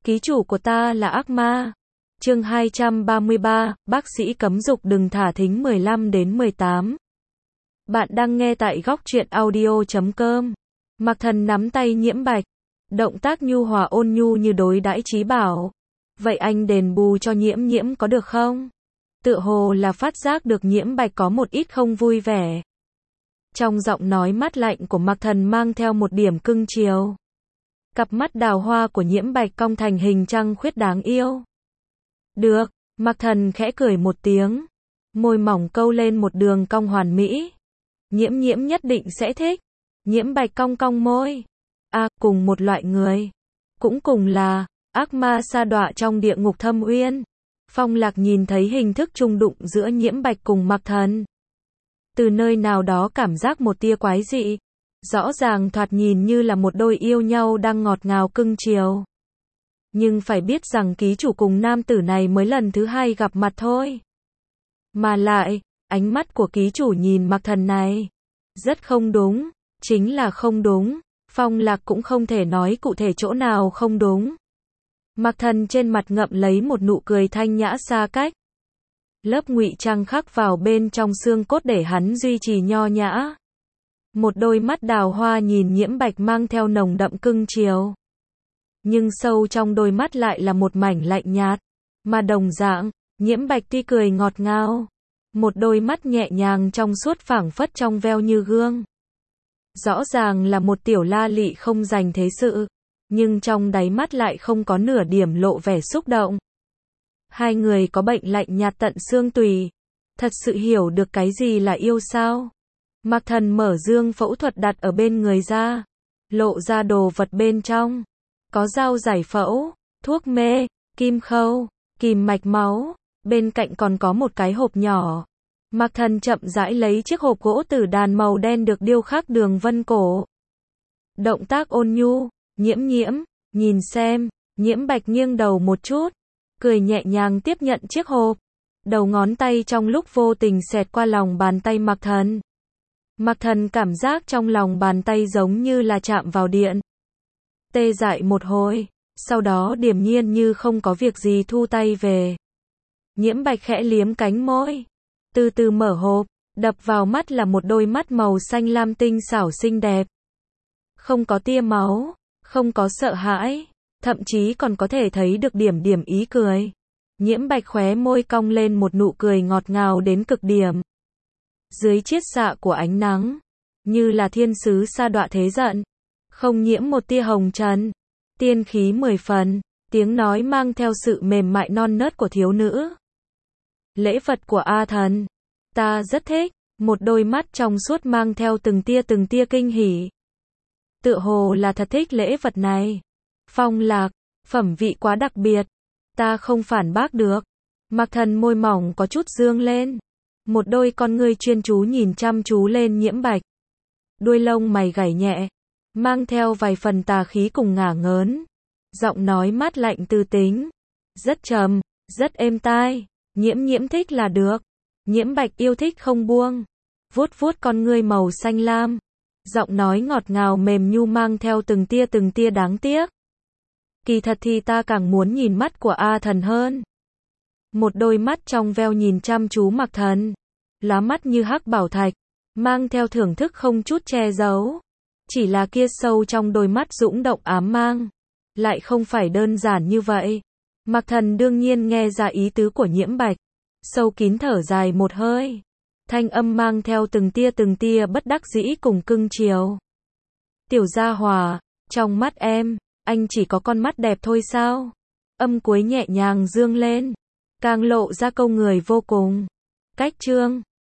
Ký chủ của ta là ác ma. Chương 233, bác sĩ cấm dục đừng thả thính 15 đến 18. Bạn đang nghe tại góc truyện audio.com. Mạc Thần nắm tay Nhiễm Bạch, động tác nhu hòa ôn nhu như đối đãi trí bảo. Vậy anh đền bù cho Nhiễm Nhiễm có được không? Tựa hồ là phát giác được Nhiễm Bạch có một ít không vui vẻ. Trong giọng nói mát lạnh của Mạc Thần mang theo một điểm cưng chiều. Cặp mắt đào hoa của Nhiễm Bạch cong thành hình trăng khuyết đáng yêu. Được, Mạc Thần khẽ cười một tiếng. Môi mỏng câu lên một đường cong hoàn mỹ. Nhiễm Nhiễm nhất định sẽ thích. Nhiễm Bạch cong cong môi. Cùng một loại người. Cũng cùng là ác ma sa đọa trong địa ngục thâm uyên. Phong Lạc nhìn thấy hình thức chung đụng giữa Nhiễm Bạch cùng Mạc Thần. Từ nơi nào đó cảm giác một tia quái dị. Rõ ràng thoạt nhìn như là một đôi yêu nhau đang ngọt ngào cưng chiều. Nhưng phải biết rằng ký chủ cùng nam tử này mới lần thứ hai gặp mặt thôi. Mà lại, ánh mắt của ký chủ nhìn Mạc Thần này rất không đúng, chính là không đúng. Phong Lạc cũng không thể nói cụ thể chỗ nào không đúng. Mạc Thần trên mặt ngậm lấy một nụ cười thanh nhã xa cách. Lớp ngụy trang khắc vào bên trong xương cốt để hắn duy trì nho nhã. Một đôi mắt đào hoa nhìn Nhiễm Bạch mang theo nồng đậm cưng chiều. Nhưng sâu trong đôi mắt lại là một mảnh lạnh nhạt. Mà đồng dạng, Nhiễm Bạch tuy cười ngọt ngào. Một đôi mắt nhẹ nhàng trong suốt phảng phất trong veo như gương. Rõ ràng là một tiểu la lị không dành thế sự. Nhưng trong đáy mắt lại không có nửa điểm lộ vẻ xúc động. Hai người có bệnh lạnh nhạt tận xương tủy. Thật sự hiểu được cái gì là yêu sao? Mạc Thần mở dương phẫu thuật đặt ở bên người ra. Lộ ra đồ vật bên trong. Có dao giải phẫu, thuốc mê, kim khâu, kìm mạch máu. Bên cạnh còn có một cái hộp nhỏ. Mạc Thần chậm rãi lấy chiếc hộp gỗ tử đàn màu đen được điêu khắc đường vân cổ. Động tác ôn nhu. Nhiễm Nhiễm, nhìn xem. Nhiễm Bạch nghiêng đầu một chút. Cười nhẹ nhàng tiếp nhận chiếc hộp. Đầu ngón tay trong lúc vô tình xẹt qua lòng bàn tay Mạc Thần. Mạc Thần cảm giác trong lòng bàn tay giống như là chạm vào điện. Tê dại một hồi. Sau đó điềm nhiên như không có việc gì thu tay về. Nhiễm Bạch khẽ liếm cánh môi. Từ từ mở hộp. Đập vào mắt là một đôi mắt màu xanh lam tinh xảo xinh đẹp. Không có tia máu. Không có sợ hãi. Thậm chí còn có thể thấy được điểm điểm ý cười. Nhiễm Bạch khóe môi cong lên một nụ cười ngọt ngào đến cực điểm. Dưới chiết xạ của ánh nắng, như là thiên sứ sa đọa thế giận, không nhiễm một tia hồng trần, tiên khí 10 phần, tiếng nói mang theo sự mềm mại non nớt của thiếu nữ. Lễ vật của A Thần, ta rất thích, một đôi mắt trong suốt mang theo từng tia kinh hỉ. Tựa hồ là thật thích lễ vật này. Phong Lạc, phẩm vị quá đặc biệt, ta không phản bác được. Mạc Thần môi mỏng có chút dương lên. Một đôi con ngươi chuyên chú nhìn chăm chú lên Nhiễm Bạch. Đuôi lông mày gảy nhẹ, mang theo vài phần tà khí cùng ngả ngớn. Giọng nói mát lạnh tư tính, rất trầm, rất êm tai. Nhiễm Nhiễm thích là được. Nhiễm Bạch yêu thích không buông. Vuốt vuốt con ngươi màu xanh lam. Giọng nói ngọt ngào mềm nhu mang theo từng tia đáng tiếc. Kỳ thật thì ta càng muốn nhìn mắt của A Thần hơn. Một đôi mắt trong veo nhìn chăm chú Mạc Thần. Lá mắt như hắc bảo thạch. Mang theo thưởng thức không chút che giấu. Chỉ là kia sâu trong đôi mắt dũng động ám mang. Lại không phải đơn giản như vậy. Mạc Thần đương nhiên nghe ra ý tứ của Nhiễm Bạch. Sâu kín thở dài một hơi. Thanh âm mang theo từng tia bất đắc dĩ cùng cưng chiều. Tiểu gia hòa, trong mắt em, anh chỉ có con mắt đẹp thôi sao? Âm cuối nhẹ nhàng dương lên. Càng lộ ra câu người vô cùng. Cách chương